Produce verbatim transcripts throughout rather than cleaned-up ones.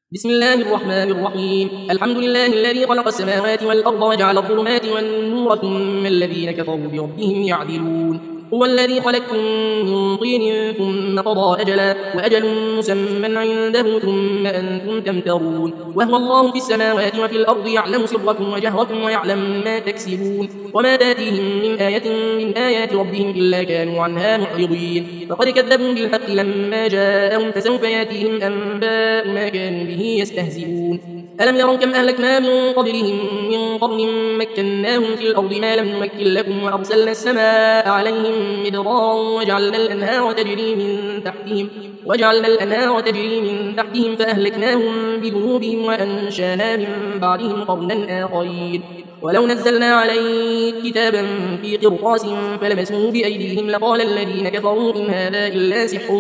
بسم الله الرحمن الرحيم. الحمد لله الذي خلق السماوات والأرض وجعل الظلمات والنور ثم الذين كفروا بربهم يعدلون. هو الذي خلقكم من طين ثم قضى أجلا وأجل مسمى عنده ثم أنتم تمترون. وهو الله في السماوات وفي الأرض يعلم سركم وجهركم ويعلم ما تكسبون وما تاتيهم من آية من آيات ربهم إلا كانوا عنها معرضين. فقد كذبوا بالحق لما جاءهم فسوف ياتيهم أنباء ما كانوا به يستهزئون. ألم يروا كم أهلكنا من قبلهم من قرن مكناهم في الأرض ما لم نمكن لكم وأرسلنا السماء عليهم مدرارا وجعلنا الأنهار تجري من تحتهم وجعلنا الأنهار تجري من تحتهم فأهلكناهم بذنوبهم وأنشأنا من بعدهم قرنا آخرين. ولو نزلنا عليك كتابا في قرطاس فلمسوه بأيديهم لقال الذين كفروا إن هذا إلا سحر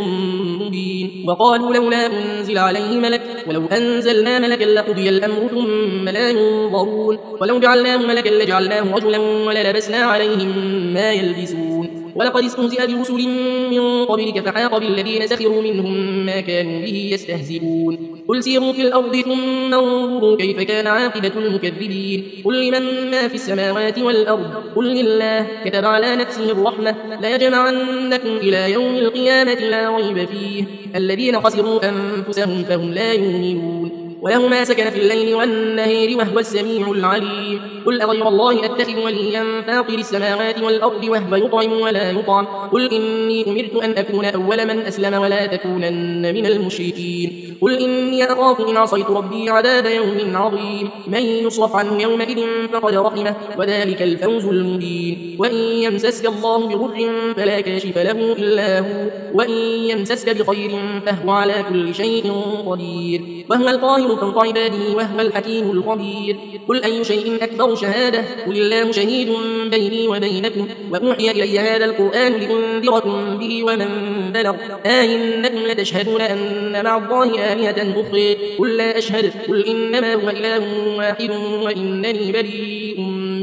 مبين. وقالوا لولا أنزل عليه ملك ولو أنزلنا ملكا لقضي الأمر ثم لا ينظرون. ولو جعلناه ملكا لجعلناه رجلا وللبسنا عليهم ما يلبسون. ولقد استهزئ برسل من قبلك فحاق بالذين سخروا منهم ما كانوا به يستهزئون. قل سيروا في الأرض ثم انظروا كيف كان عاقبة المكذبين. قل لمن ما في السماوات والأرض قل لله كتب على نفسه الرحمة ليجمعنكم إلى يوم القيامة لا ريب فيه الذين خسروا أنفسهم فهم لا يؤمنون. وله ما سكن في الليل والنهار وهو السميع العليم. قل أغير الله أتخذ وليا فاطر السماوات والأرض وهو يطعم ولا يطعم. قل إني أمرت أن أكون أول من أسلم ولا تكونن من المشركين. قل إني أخاف إن عصيت ربي عذاب يوم عظيم. من يصرف عنه يومئذ فقد رحمه وذلك الفوز المبين. وإن يمسسك الله بضر فلا كاشف له إلا هو وإن يمسسك بخير فهو على كل شيء قدير وهو القاهر فوق عباده وهو الحكيم الخبير. قل أي شيء أكبر شهادة قل الله شهيد بيني وبينكم وأوحي إلي هذا القرآن لأنذركم به ومن بلغ أئنكم لتشهدون أن مع الله آلهة أخرى قل لا أشهد قل إنما هو إله واحد وإنني بريء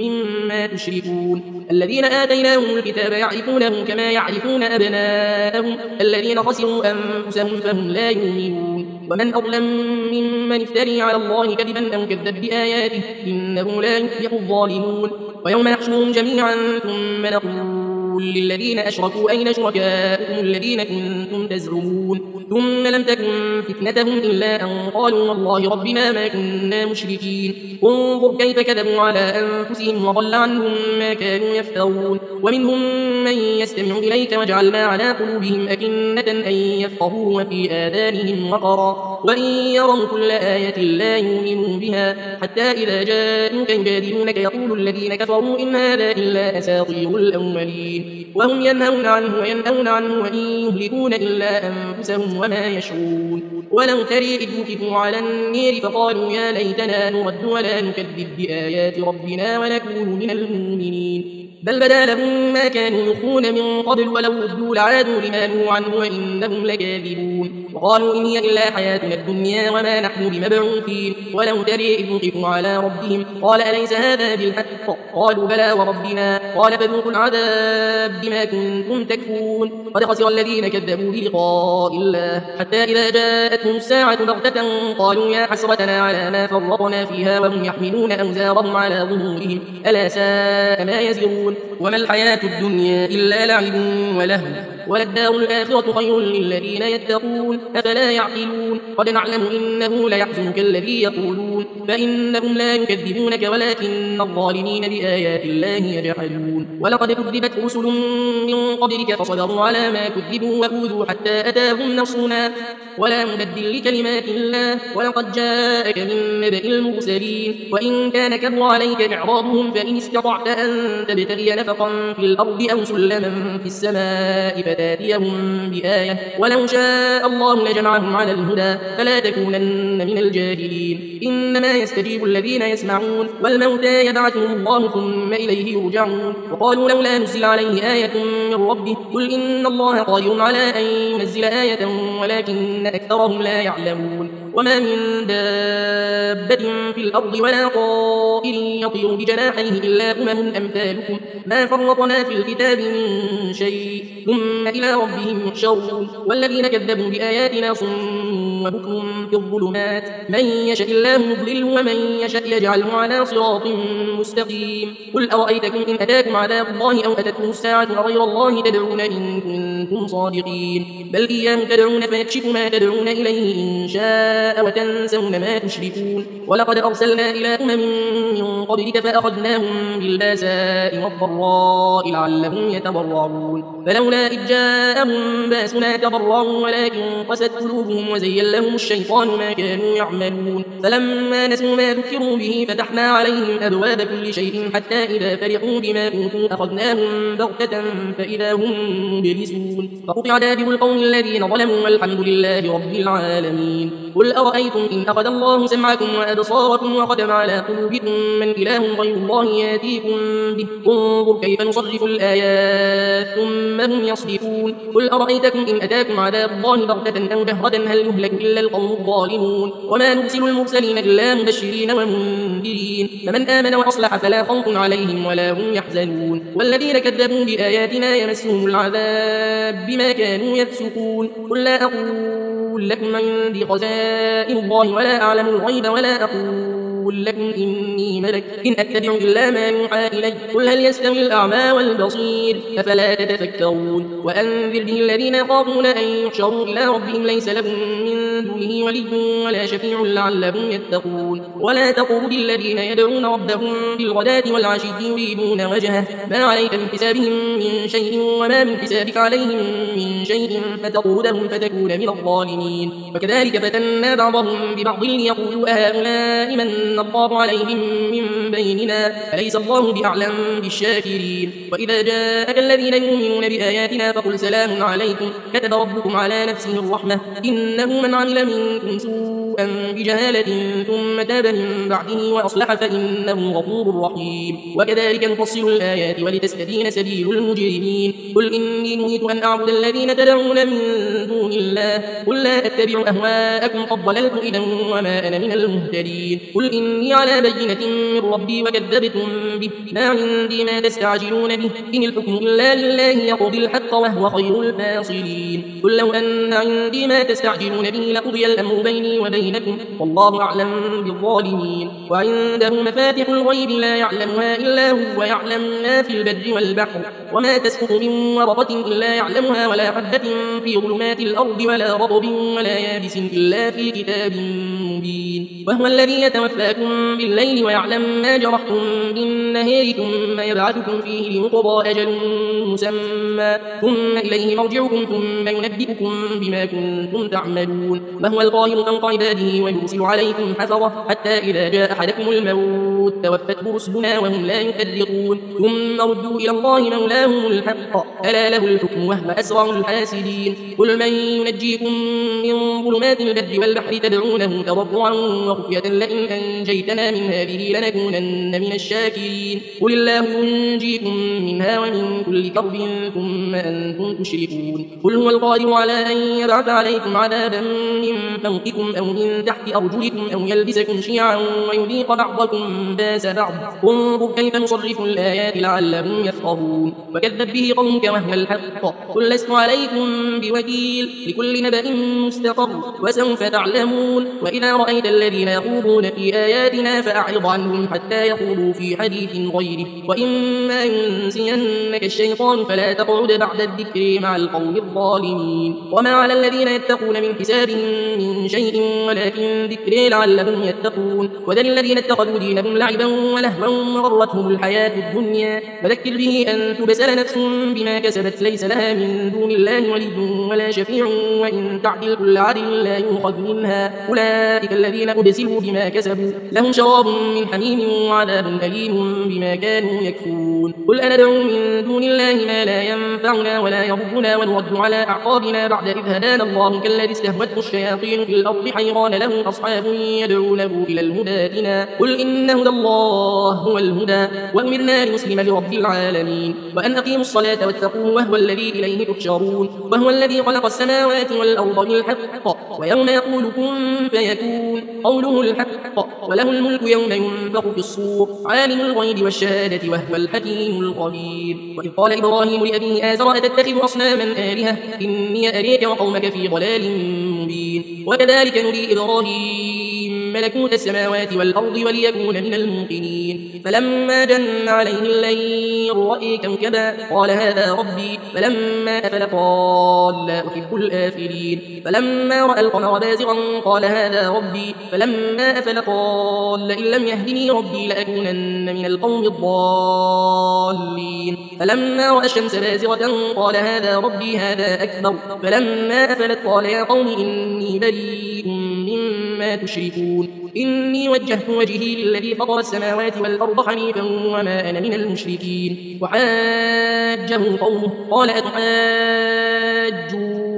مما تشركون. الذين آتيناهم الكتاب يعرفونه كما يعرفون أبناءهم الذين خسروا أنفسهم فهم لا يؤمنون. ومن أظلم ممن افتري على الله كذبا أو كذب بآياته إنه لا يفلح الظالمون. ويوم نحشرهم جميعا ثم نقول للذين أشركوا أين شركاؤكم الذين كنتم تزعمون ثم لم تكن فتنتهم إلا أن قالوا والله ربنا ما كنا مشركين. انظر كيف كذبوا على أنفسهم وضل عنهم ما كانوا يفترون. ومنهم من يستمع إليك وجعلنا على قلوبهم أكنة أن يفقهوا وفي آذانهم وقرا وإن يروا كل آية لا يؤمنوا بها حتى إذا جاءوك يجادلونك يقول الذين كفروا إن هذا إلا أساطير الأولين. وهم ينهون عنه وينهون عنه وإن يهلكون إلا أنفسهم وما يشعرون. ولو ترى إذ وقفوا على النير فقالوا يا ليتنا نرد ولا نكذب بآيات ربنا ونكون من المؤمنين بل بدا لهم ما كانوا يخفون من قبل ولو ردوا لعادوا لما نهوا عنه وإنهم لكاذبون. وقالوا إن هي إلا حياتنا الدنيا وما نحن بمبعوثين. ولو ترى إذ وقفوا على ربهم قال أليس هذا بالحق قالوا بلى وربنا قال فذوقوا العذاب بما كنتم تكفرون. قد خسر الذين كذبوا بلقاء الله حتى إذا جاءتهم الساعة بغتة قالوا يا حسرتنا على ما فرطنا فيها وهم يحملون أوزارهم على ظهورهم ألا ساء ما يزرون. وما الحياة الدنيا إلا لعب ولهو وللدار الآخرة خير للذين يتقون أفلا يعقلون. قد نعلم إنه ليحزنك الذي يقولون فإنهم لا يكذبونك ولكن الظالمين بآيات الله يجحدون. ولقد كذبت رسل من قبلك فصبروا على ما كذبوا وأوذوا حتى أتاهم نصرنا ولا مبدل لكلمات الله ولقد جاءك من نبأ المرسلين. وإن كان كبر عليك إعراضهم فإن استطعت أن تبتغي نفقا في الأرض أو سلما في السماء فتاتيهم بآية ولو شاء الله لجمعهم على الهدى فلا تكونن من الجاهلين. إنما يستجيب الذين يسمعون والموتى يبعثهم الله ثم إليه يرجعون. وقالوا لولا نزل عليه آية من ربه قل إن الله قادر على أن ينزل آية ولكن أكثرهم لا يعلمون. وما من دابة في الأرض ولا طائر يطير بجناحيه إلا أمم أمثالكم ما فرطنا في الكتاب من شيء ثم إلى ربهم يحشرون. والذين كذبوا بآياتنا صم وبكم في الظلمات من يشاء الله يضلله ومن يشاء يجعله على صراط مستقيم قل أرأيتكم إن أتاكم عذاب الله أو أتتكم الساعة أغير الله تدعون إن كنتم صادقين بل إياه تدعون فيكشف ما تدعون إليه إن شاء وتنسون ما تشركون ولقد أرسلنا إلى أمم من قبلك فأخذناهم بالباساء والضراء لعلهم يتضرعون فلولا إذ جاءهم باسنا تضرعوا ولكن قست قلوبهم وزين لهم الشيطان ما كانوا يعملون فلما نسوا ما ذكروا به فتحنا عليهم أبواب كل شيء حتى إذا فرحوا بما أوتوا أخذناهم بغتة فإذا هم مبلسون فقطع دابر القوم الذين ظلموا والحمد لله رب العالمين قل أرأيتم إن أخذ الله سمعكم وأبصاركم وختم على قلوبكم من إله غير الله ياتيكم به انظر كيف نصرف الآيات ثم هم يصرفون قل أرأيتكم إن أتاكم عذاب الله بغتة أو جهرة هل يهلك إلا القوم الظالمون وما نرسل المرسلين إلا مبشرين ومنذرين فمن آمن وأصلح فلا خوف عليهم ولا هم يحزنون والذين كذبوا بآياتنا يمسهم العذاب بما كانوا يفسقون قل لا أقول لكم عندي خزائن الله ولا أعلم الغيب ولا أقول لكم إني ملك إن أتبع إلا ما يوحى إلي قل هل يستوي الأعمى والبصير أفلا تتفكرون وأنذر به الذين يخافون أن يحشروا إلى ربهم ليس لهم من دونه ولي ولا شفيع لعلهم يتقون ولا تطرد الذين يدعون ربهم بالغداة والعشي يريدون وجهه ما عليك من حسابهم من شيء وما من حسابك عليهم من شيء فتطردهم فتكون من الظالمين وكذلك فتنا بعضهم ببعض ليقولوا أهؤلاء من الله عليهم من بيننا أليس الله بأعلم بالشاكرين وإذا جاءك الذين يؤمنون بآياتنا فقل سلام عليكم كتب ربكم على نفسه الرحمة إنه من عمل منكم سوءا بجهالة ثم تاب من بعده وأصلح فإنه غفور رحيم وكذلك نفصل الآيات ولتستبين سبيل المجرمين قل إني نهيت أن أعبد الذين تدعون من دون الله قل لا أتبع أهواءكم قد ضللت إذا وما أنا من المهتدين قل إني على بينة من ربي وكذبتم به ما عندي ما تستعجلون به إن الحكم إلا لله يقضي الحق وهو خير الفاصلين قل لو أن عندي ما تستعجلون به لقضي الأمر بيني وبينكم والله أعلم بالظالمين وعنده مفاتح الغيب لا يعلمها إلا هو ويعلم ما في البر والبحر وما تسقط من ورقة إلا يعلمها ولا حبة في ظلمات الأرض ولا رطب ولا يابس إلا في كتاب مبين وهو الذي يتوفاكم بالليل ويعلم ما جرحتم بالنهار ثم يبعثكم فيه ليقضى أجل مسمى ثم إليه مرجعكم ثم ينبئكم بما كنتم تعملون وهو القاهر فوق عباده ويرسل عليكم حفظة حتى إذا جاء أحدكم الموت توفته رسلنا وهم لا يفرقون ثم ردوا إلى الله مولاهم الحق ألا له الحكم وهو أسرع الحاسدين قل من ينجيكم من ظلمات البر والبحر تدعونه تضرعا وخفية لئن أنجيتنا من هذه لنكونن من الشاكرين قل الله ينجيكم منها ومن كل كرب ثم أنتم تشركون قل هو القادر على أن يبعث عليكم عذابا من فوقكم أو من تحت أرجلكم أو يلبسكم شيعا ويذيق بعضكم باس بعض انظر كيف نصرف الآيات لعلهم يفقهون وكذب به قومك وهو الحق قل لست عليكم بوكيل لكل نبأ مستقر وسوف تعلمون وإذا رأيت الذين يخوضون في آياتنا فأعرض عنهم حتى يخوضوا في حديث غيره وإما ينسينك الشيطان فلا تقعد بعد الذكر مع القوم الظالمين وما على الذين يتقون من حساب من شيء ولكن ذكر لعلهم يتقون وذل الذين اتخذوا دينهم لعبا ولهوا وغرتهم الحياة الدنيا فذكر به أن تبسل نفس بما كسبت ليس لها من دون الله ولي ولا شفيع وإن تعدل كل عدل لا يؤخذ منها أولئك الذين أبسلوا بما كسبوا لهم شراب من حميم وعذاب أليم بما كانوا يكفرون قل أندعو من دون الله ما لا ينفعنا ولا يضرنا ونرد على أعقابنا بعد إذ هدانا الله كالذي استهوته الشياطين في الأرض حيران له أصحاب يدعونه إلى الهدى ائتنا قل إن هدى الله هو الهدى وأمرنا لنسلم لرب العالمين وأن أقيموا الصلاة واتقوه وهو الذي إليه تحشرون وهو الذي خلق السماوات والأرض بالحق ويوم يقول كن فيكون قوله الحق وله الملك يوم ينفخ في الصور عالم الغيب والشهادة وهو الحكيم الخبير وإذ قال إبراهيم لأبيه آزر أتتخذ أصناما آلهة إني أريك وقومك في ضلال مبين وكذلك نري إبراهيم ملكوت السماوات والأرض وليكون من الموقنين فلما جن عليه الليل رأى كوكبا قال هذا ربي فلما أفل قال لا أحب الآفلين فلما رأى القمر بازغا قال هذا ربي فلما أفل قال لئن لم يهدني ربي لأكونن من القوم الضالين فلما رأى الشمس بازغة قال هذا ربي هذا أكبر فلما أفلت قال يا قوم إني بريء مما تشركون إني وجهت وجهي للذي فطر السماوات والأرض حنيفا وما أنا من المشركين وحاجه قومه قال أتحاجوني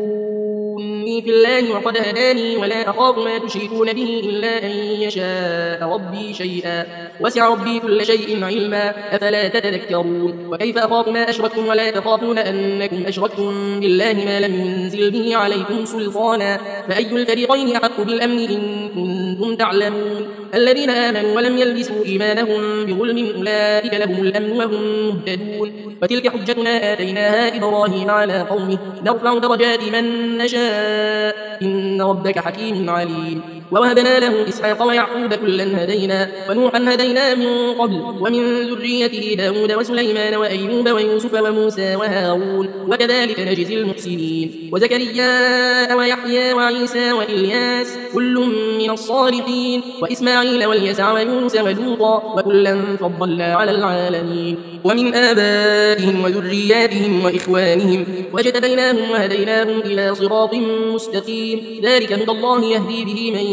في الله وقد هداني ولا أخاف ما تشركون به إلا أن يشاء ربي شيئا وسع ربي كل شيء علما أفلا تتذكرون وكيف أخاف ما أشركتم ولا تخافون أنكم أشركتم بالله ما لم ينزل به عليكم سلطانا فأي الفريقين أحق بالأمن إن كنتم تعلمون الذين آمنوا ولم يلبسوا إيمانهم بظلم أولئك لهم الأمن وهم مهتدون وتلك حجتنا آتيناها إبراهيم على قومه نرفع درجات من نشاء إن ربك حكيم عليم ووهبنا له إسحاق ويعقوب كلا هدينا ونوحا هدينا من قبل ومن ذريته داود وسليمان وأيوب ويوسف وموسى وهارون وكذلك نجزي المحسنين وزكريا ويحيى وعيسى وإلياس كل من الصالحين وإسماعيل واليسع ويونس ولوطا وكلا فضلنا على العالمين ومن آبائهم وذرياتهم وإخوانهم واجتبيناهم وهديناهم إلى صراط مستقيم ذلك هدى الله يهدي به من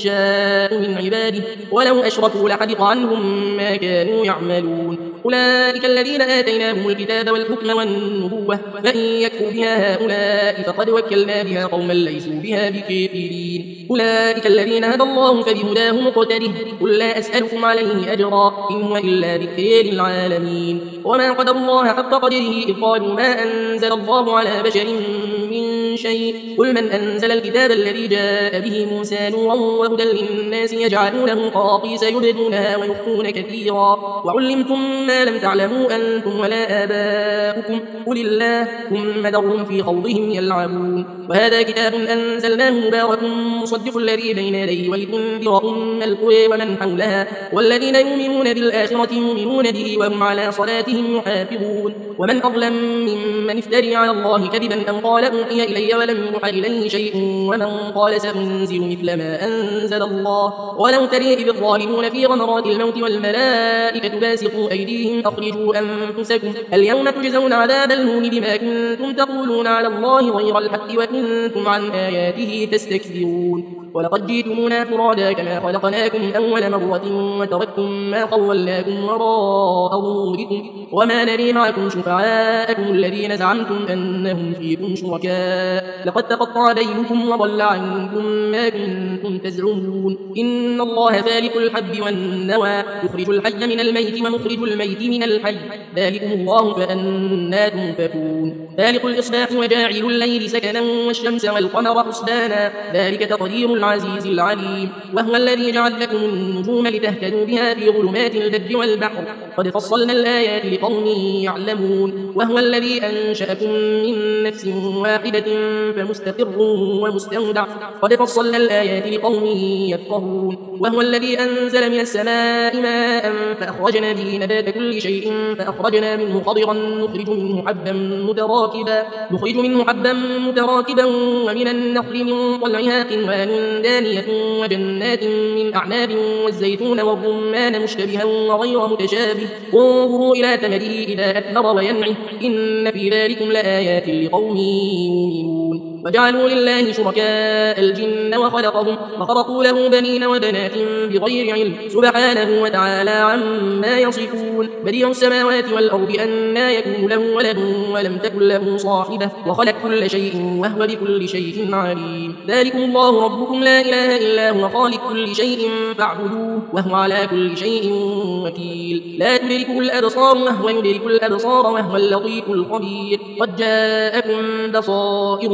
يشاء من عباده ولو أشركوا لحبط عنهم ما كانوا يعملون أولئك الذين آتيناهم الكتاب والحكم والنبوة فإن يكفوا بها هؤلاء فقد وكلنا بها قوما ليسوا بها بكافرين أولئك الذين هدى الله فبهداه مقتده قل لا أسألكم عليه أجرا إن هو إلا ذكر للعالمين وما قدر الله حق قدره إذ قالوا ما أنزل الله على بشر من شيء قل من أنزل الكتاب الذي جاء به موسى نورا وهدى للناس يجعلونه قراطيس يبدونها ويخفون كثيرا وعلمتم ما لم تعلموا أنتم ولا آباؤكم قل الله ثم ذرهم في خوضهم يلعبون وهذا كتاب أنزلناه مبارك مصدق الذي بين يديه ولتنذر أم القرى ومن حولها والذين يؤمنون بالآخرة يؤمنون به وهم على صلاتهم يحافظون ومن أظلم ممن افتري على الله كذبا أو قال أوحي إلي ولم يوحى إليه شيء ومن قال سأنزل مثل ما أنزل الله ولو تري إذ الظالمون في غمرات الموت والملائكة باسطوا أيديهم أخرجوا أنفسكم اليوم تجزون عذاب الهون بما كنتم تقولون على الله غير الحق وكنتم عن آياته تستكبرون ولقد جئتمونا فرادا كما خلقناكم أول مرة وتركتم ما خولناكم وراء ظهوركم وما نري معكم شفعاءكم الذين زعمتم أنهم فيكم شركاء لقد تقطع بينكم وضل عنكم ما كنتم تزعمون إن الله فالق الحب والنوى يخرج الحي من الميت ومخرج الميت من الحي ذلكم الله فأنا تؤفكون فالق الإصباح وجاعل الليل سكنا والشمس والقمر حسبانا ذلك تقدير العزيز العليم وهو الذي جعل لكم النجوم لتهتدوا بها في ظلمات البر والبحر قد فصلنا الآيات لقوم يعلمون وهو الذي أنشأكم من نفس واحدة فمستقر ومستودع قد فصلنا الآيات لقوم يفقهون وهو الذي أنزل من السماء ماء فأخرجنا به نبات كل شيء فأخرجنا منه خضرا نخرج منه حبا متراكبا نخرج منه حبا متراكبا ومن النخل من طلعها قنوان دانية وجنات من أعناب والزيتون والرمان مشتبها وغير متشابه انظروا إلى ثمره إذا أثمر وينعه إن في ذلكم لآيات لقوم يؤمنون وجعلوا لله شركاء الجن وخلقهم وخرقوا له بنين وبنات بغير علم سبحانه وتعالى عما يصفون بديع السماوات والأرض أنى يكون له ولد ولم تكن له صاحبة وخلق كل شيء وهو بكل شيء عليم ذلكم الله ربكم لا إله إلا هو خالق كل شيء فاعبدوه وهو على كل شيء وكيل لا تدركه الأبصار وهو يدرك الأبصار وهو اللطيف الخبير قد جاءكم بصائر من ربكم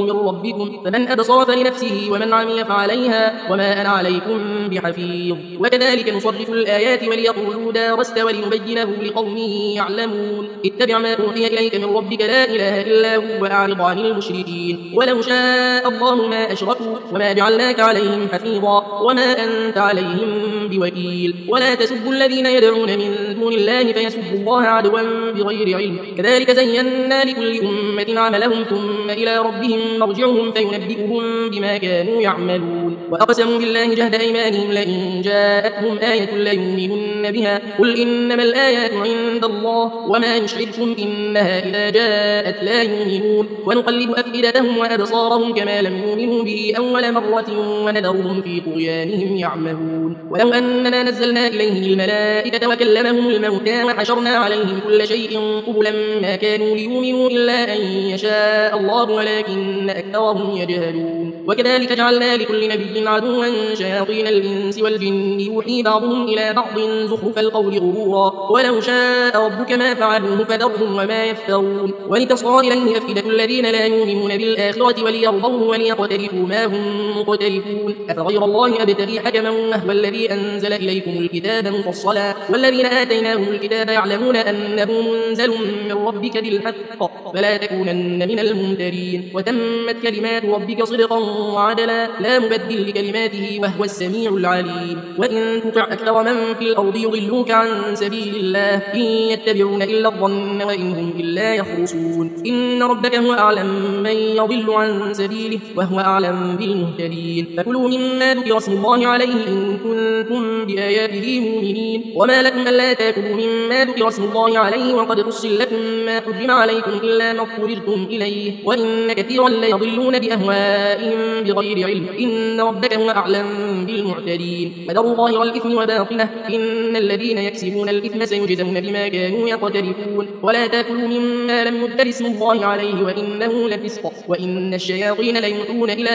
ربكم فمن أبصر فلنفسه ومن عمي فعليها وما أنا عليكم بحفيظ وكذلك نصرف الآيات وليقولوا درست ولنبينه لقوم يعلمون اتبع ما أوحي إليك من ربك لا إله إلا هو وأعرض عن المشركين ولو شاء الله ما أشركوا وما جعلناك عليهم حفيظا وما أنت عليهم بوكيل ولا تسبوا الذين يدعون من دون الله فيسبوا الله عدوا بغير علم كذلك زينا لكل أمة عملهم ثم إلى ربهم مرجعهم فينبئهم بما كانوا يعملون وأقسموا بالله جهد أيمانهم لئن جاءتهم آية ليؤمنن بها قل إنما الآيات عند الله وما يشركهم إنها إذا جاءت لا يؤمنون ونقلب أفئدتهم وأبصارهم كما لم يؤمنوا به أول مرة ونذرهم في طغيانهم يعمهون ولو أننا نزلنا إليه الملائكة وكلمهم الموتى وحشرنا عليهم كل شيء قبلا ما كانوا ليؤمنوا إلا أن يشاء الله ولكن أكثرهم يجهلون وكذلك جعلنا لكل نبي عدوا شياطين الإنس والجن يوحي بعضهم إلى بعض زخرف القول غرورا ولو شاء ربك ما فعلوه فذرهم وما يفترون ولتصغى إليه أفئدة الذين لا يؤمنون بالآخرة وليرضوه وليقترفوا ما هم مقترفون أفغير الله أبتغي حكما وهو الذي أنزل إليكم الكتاب مفصلا والذين آتيناهم الكتاب يعلمون أنه منزل من ربك بالحق فلا تكونن من الممترين وتمت كلمات ربك صدقا وعدلا لا مبدل لكلماته وهو السميع العليم وإن تطع أكثر من في الأرض يضلوك عن سبيل الله إن يتبعون إلا الظن وإن هم إلا يخرصون إن ربك هو أعلم من يضل عن سبيله وهو أعلم بالمهتدين فكلوا مما ذكر اسم الله عليه إن كنتم بآياته مؤمنين وما لكم ألا تأكلوا مما ذكر اسم الله عليه وقد فصل لكم ما حرم عليكم إلا ما اضطررتم إليه وإن كثيرا ليضلون بأهوائهم بغير علم إن ربك هو أعلم بالمعتدين فذروا ظاهر الإثم وباطنه إن الذين يكسبون الإثم سيجزون بما كانوا يقترفون ولا تأكلوا مما لم يذكر اسم الله عليه وإنه لفسق وإن الشياطين ليوحون إلى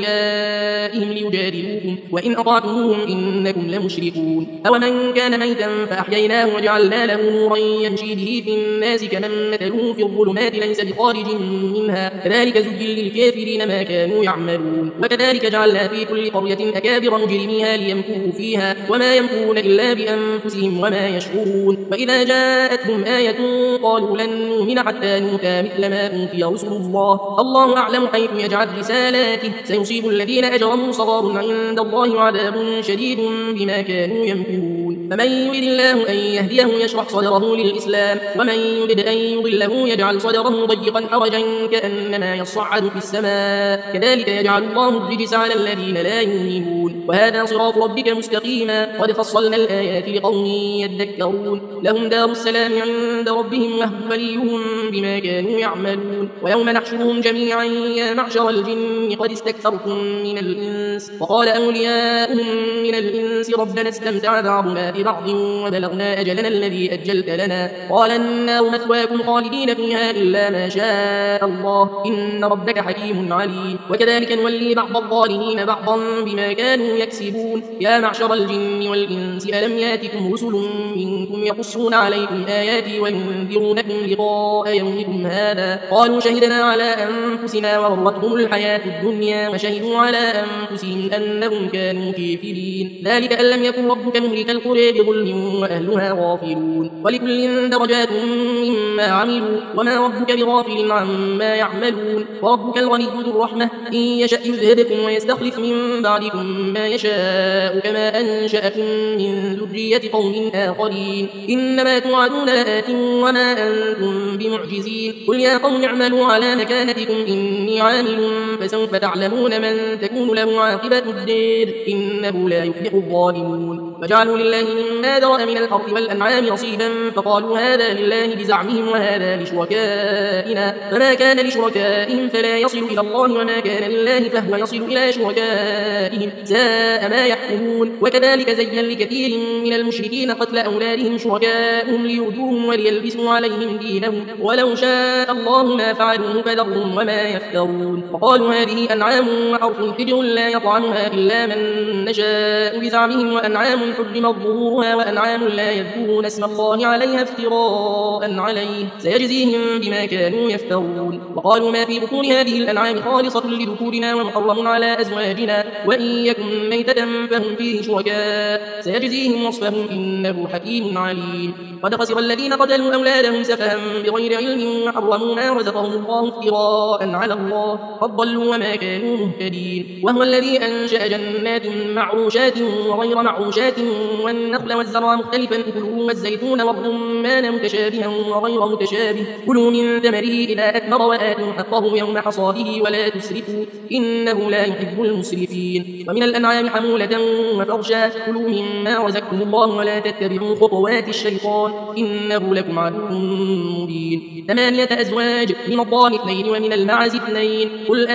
أوليائهم ليجادلوكم وإن أطعتموهم إنكم لمشركون أومن كان ميتا فأحييناه وجعلنا له نورا يمشي به في الناس كمن مثله في الظلمات ليس بخارج منها كذلك زين للكافرين ما كانوا يعملون وكذلك جعلنا في كل قرية أكابر مجرميها ليمكروا فيها وما يمكرون إلا بأنفسهم وما يشعرون وإذا جاءتهم آية قالوا لن نؤمن حتى نؤتى مثل ما أوتي رسل الله الله أعلم حيث يجعل رسالاته سيصيب الذين أجرموا صغار عند الله وعذاب شديد بما كانوا يمكرون فمن يريد الله أن يهديه يشرح صدره للإسلام ومن يريد أن يضله يجعل صدره ضيقا حرجا كأنما يصعد في السماء كذلك يجعل الله الرجس على الذين لا يؤمنون وهذا صراط ربك مستقيما قد فصلنا الآيات لقوم يذكرون لهم دار السلام عند ربهم وهو وليهم بما كانوا يعملون ويوم نحشرهم جميعا يا معشر الجن قد استكثرتم من الإنس وقال أولياؤهم من الإنس ربنا استمتع بعضنا ببعض وبلغنا أجلنا الذي أجلت لنا قال النار مثواكم خالدين فيها إلا ما شاء الله إن ربك حكيم عليم وكذلك نولي بعض الظالمين بعضا بما كانوا يكسبون يا معشر الجن والإنس ألم ياتكم رسل منكم يقصون عليكم آياتي وينذرونكم لقاء يومكم هذا قالوا شهدنا على أنفسنا وغرتهم الحياة الدنيا وشهدوا على أنفسهم أنهم كانوا كافرين ذلك أن لم يكن ربك مهلك القرى بظلم وأهلها غافلون ولكل درجات مما عملوا وما ربك بغافل عما يعملون وربك الغني ذو الرحمة إن يشأ يذهبكم ويستخلف من بعدكم ما يشاء كما أنشأكم من ذرية قوم آخرين إنما توعدون لآت وما أنتم بمعجزين قل يا قوم اعملوا على مكانتكم إني عامل فسوف تعلمون من تكون له عاقبة الدير إنه لا يفلح الظالمون وجعلوا لله مما ذرأ من الحرث والأنعام نصيبا فقالوا هذا لله بزعمهم وهذا لشركائنا فما كان لشركائهم فلا يصل إلى الله وما كان لله فهو يصل إلى شركائهم ساء ما يحكمون وكذلك زين لكثير من المشركين قتل أولادهم شركائهم ليردوهم وليلبسوا عليهم دينهم ولو شاء الله ما فعلوه فذرهم وما يفترون وقالوا هذه أنعام وحرث حجر لا يطعمها إلا من نشاء بزعمهم وأنعام حرمت ظهورها وأنعام لا يذكرون اسم الله عليها افتراء عليه عليه سيجزيهم بما كانوا يفترون. وقالوا ما في بطون هذه الأنعام خالصة لذكورنا ومحرم على أزواجنا وإن يكن ميتة فهم فيه شركاء سيجزيهم وصفهم إنه حكيم عليم. قد خسر الذين قتلوا أولادهم سفها بغير علم وحرموا ما رزقهم الله افتراء على الله قد ضلوا وما كانوا مهتدين. وهو الذي أنشأ جنات معروشات وغير معروشات والنخل والزرع مختلفا أكله والزيتون والرمان متشابها وغير متشابه كلوا من ثمره إذا أثمر وآتوا حقه يوم حصاده ولا تسرفوا إنه لا يحب المسرفين. ومن الأنعام حمولة وفرشا كلوا مما رزقكم الله ولا تتبعوا خطوات الشيطان إنه لكم عدو مبين. ثمانية أزواج من الضأن اثنين ومن المعز اثنين قل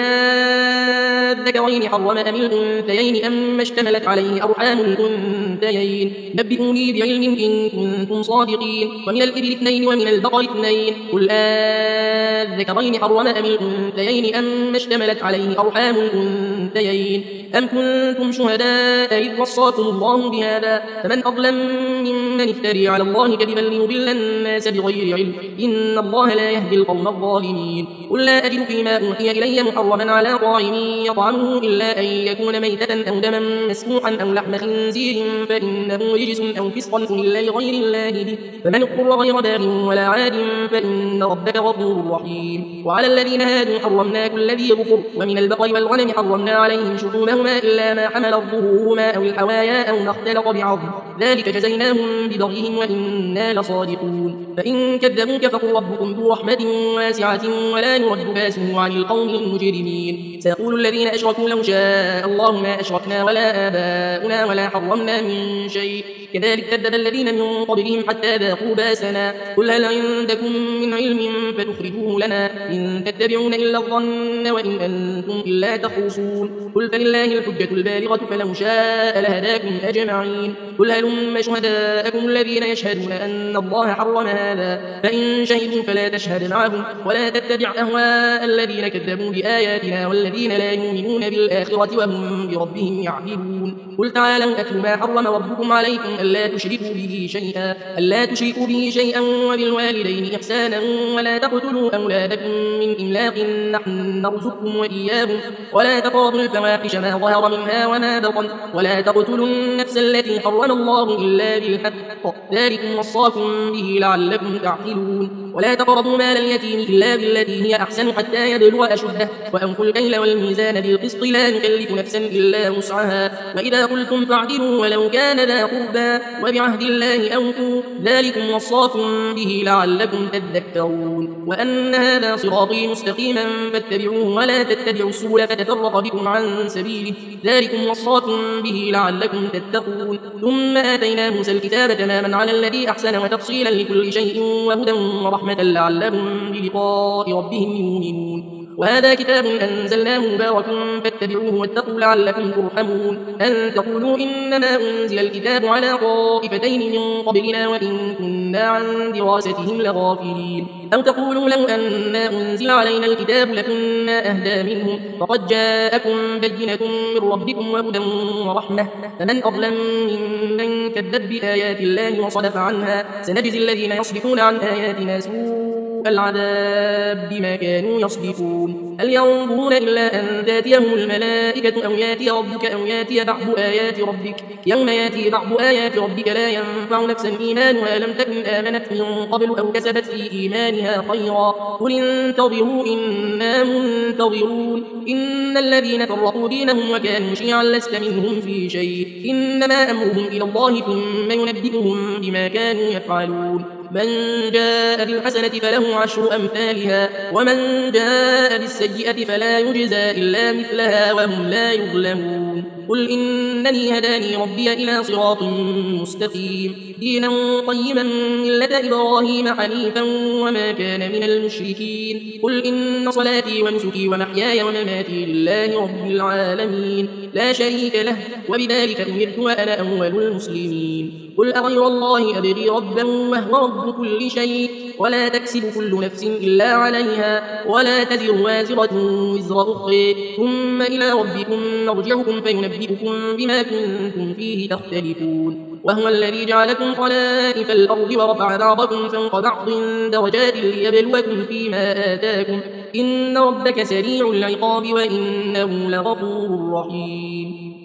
أذكرين حرم أم الأنثيين أم اشتملت عليه أرحام الأنثيين نبئوني بعلم إن كنتم صادقين. ومن الإبل اثنين ومن البقر اثنين قل أذكرين حرم أم الأنثيين أم اشتملت عليه أرحام الأنثيين أم كنتم شهداء إذ وصاكم الله بهذا فمن أظلم ممن افتري على الله كذبا ليضل الناس بغير علم إن الله لا يهدي القوم الظالمين. قل لا أجد فيما أوحي إلي محرما على طاعم يطعمه إلا أن يكون ميتة أو دما مسفوحا أو لحم خنزير فإنه رجس أو فسقا أهل لغير الله به فمن اضطر غير باغ ولا عاد فإن ربك غفور رحيم. وعلى الذين هادوا حرمنا كل ذي ظفر ومن البقر والغنم حرمنا عليهم شحومهما إلا ما حملت ظهورهما أو الحوايا أو ما اختلط بعظم ذلك جزيناهم ببغيهم وإنا لصادقون. فإن كذبوك فقل ربكم ذو رحمة واسعة ولا يرد باسه عن القوم المجرمين. سيقول الذين أشركوا لو شاء الله ما أشركنا ولا آباؤنا ولا حرمنا من شيء كذلك كذب الذين من قبلهم حتى ذاقوا باسنا قل هل عندكم من علم فتخرجوه لنا إن تتبعون إلا الظن وإن أنتم إلا تخرصون. قل فلله الحجة البالغة فلو شاء لهداكم أجمعين. قل هلم شهداءكم الذين يشهدون أن الله حرم هذا فإن شهدوا فلا تشهد معهم ولا تتبع أهواء الذين كذبوا بآياتنا والذين لا يؤمنون بالآخرة وهم بربهم يعدلون. قل تعالوا أتل ما حرم ربكم عليكم ألا تشركوا به شيئا ألا تشركوا به شيئا وبالوالدين إحسانا ولا تقتلوا أولادكم من إملاق نحن نرزقكم وإياهم ولا تقربوا الفواحش ما ظهر منها وما بطن ولا تقتلوا النفس التي حرم الله إلا بالحق ذلكم وصاكم به لعلكم تعقلون. ولا تقربوا مال اليتيم إلا بالتي هي أحسن حتى يبلغ أشده وأوفوا الكيل والميزان بالقسط لا نكلف نفسا إلا وسعها وإذا قلتم فاعدلوا ولو كان ذا قربى وبعهد الله أوفوا ذلكم وصاكم به لعلكم تذكرون. وأن هذا صراطي مستقيما فاتبعوه ولا تتبعوا السبل فتفرق بكم عن سبيله ذلكم وصاكم به لعلكم تتقون. ثم آتينا موسى الكتاب تماما على الذي أحسن وتفصيلا لكل شيء وهدى ورحمة لعلهم بلقاء ربهم يؤمنون. وهذا كتاب أنزلناه مبارك فاتبعوه واتقوا لعلكم ترحمون أن تقولوا إنما أنزل الكتاب على طائفتين من قبلنا وإن كنا عن دراستهم لغافلين أو تقولوا لو أن أنزل علينا الكتاب لكنا أهدى منهم فقد جاءكم بينة من ربكم وهدى ورحمة فمن أظلم ممن كذب بآيات الله وصدف عنها سنجزي الذين يصدفون عن آياتنا سوء العذاب بما كانوا يصدفون. هل ينظرون إلا أن تأتيهم الملائكة أو يأتي ربك أو يأتي بعض آيات ربك يوم يأتي بعض آيات ربك لا ينفع نفسا إيمانها لم تكن آمنت من قبل أو كسبت في إيمانها خيرا قل انتظروا إنا منتظرون إن الذين فرقوا دينهم وكانوا شيعا لست منهم في شيء إنما أمرهم إلى الله ثم ينبئهم بما كانوا يفعلون. من جاء بالحسنة فله عشر أمثالها ومن جاء بالسيئة فلا يجزى إلا مثلها وهم لا يظلمون. قل إنني هداني ربي إلى صراط مستقيم دينا قيما ملة إبراهيم حنيفا وما كان من المشركين قل إن صلاتي ونسكي ومحياي ومماتي لله رب العالمين لا شريك له وبذلك أمرت وأنا أول المسلمين. قل أغير الله أبغي ربا وهو رب كل شيء ولا تكسب كل نفس إلا عليها ولا تزر وازرة وزر أخرى ثم إلى ربكم مرجعكم فينبئكم بما كنتم فيه تختلفون. وهو الذي جعلكم خلائف الأرض ورفع بعضكم فوق بعض درجات ليبلوكم فيما آتاكم إن ربك سريع العقاب وإنه لغفور رحيم.